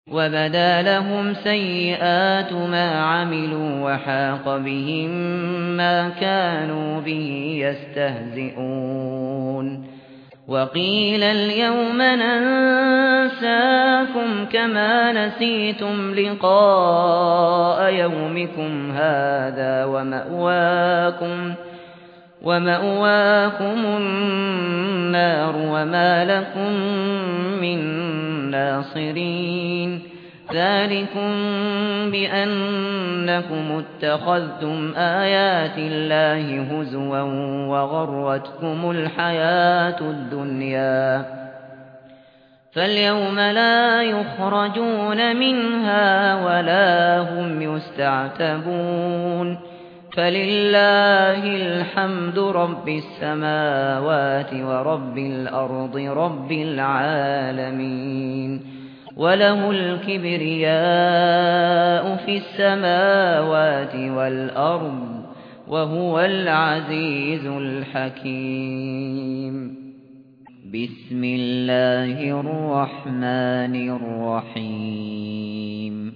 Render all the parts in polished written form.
وبدا لهم سيئات ما عملوا وحاق بهم ما كانوا به يستهزئون وقيل اليوم ننساكم كما نسيتم لقاء يومكم هذا ومأواكم النار وما لكم من ناصرين ذلكم بأنكم اتخذتم آيات الله هزوا وغرتكم الحياة الدنيا فاليوم لا يخرجون منها ولا هم يستعتبون فلله الحمد رب السماوات ورب الأرض رب العالمين وله الكبرياء في السماوات والأرض وهو العزيز الحكيم بسم الله الرحمن الرحيم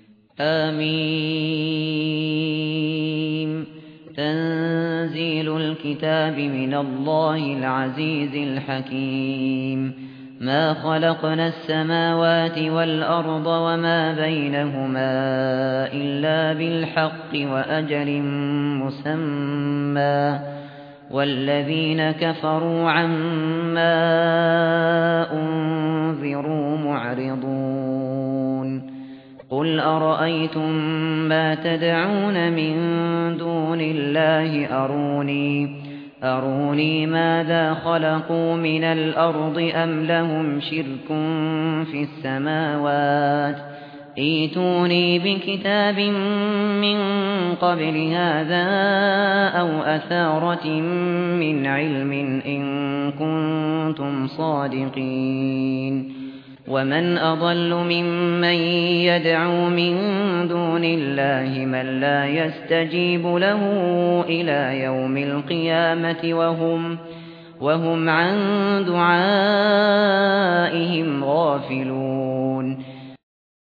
آمين تنزيل الكتاب من الله العزيز الحكيم ما خلقنا السماوات والأرض وما بينهما إلا بالحق وأجل مسمى والذين كفروا عما أنذروا معرضون قل أرأيتم ما تدعون من دون الله أروني ماذا خلقوا من الأرض أم لهم شرك في السماوات ائتوني بكتاب من قبل هذا أو أثارة من علم إن كنتم صادقين ومن أضل ممن يدعو من دون الله من لا يستجيب له إلى يوم القيامة وهم عن دعائهم غافلون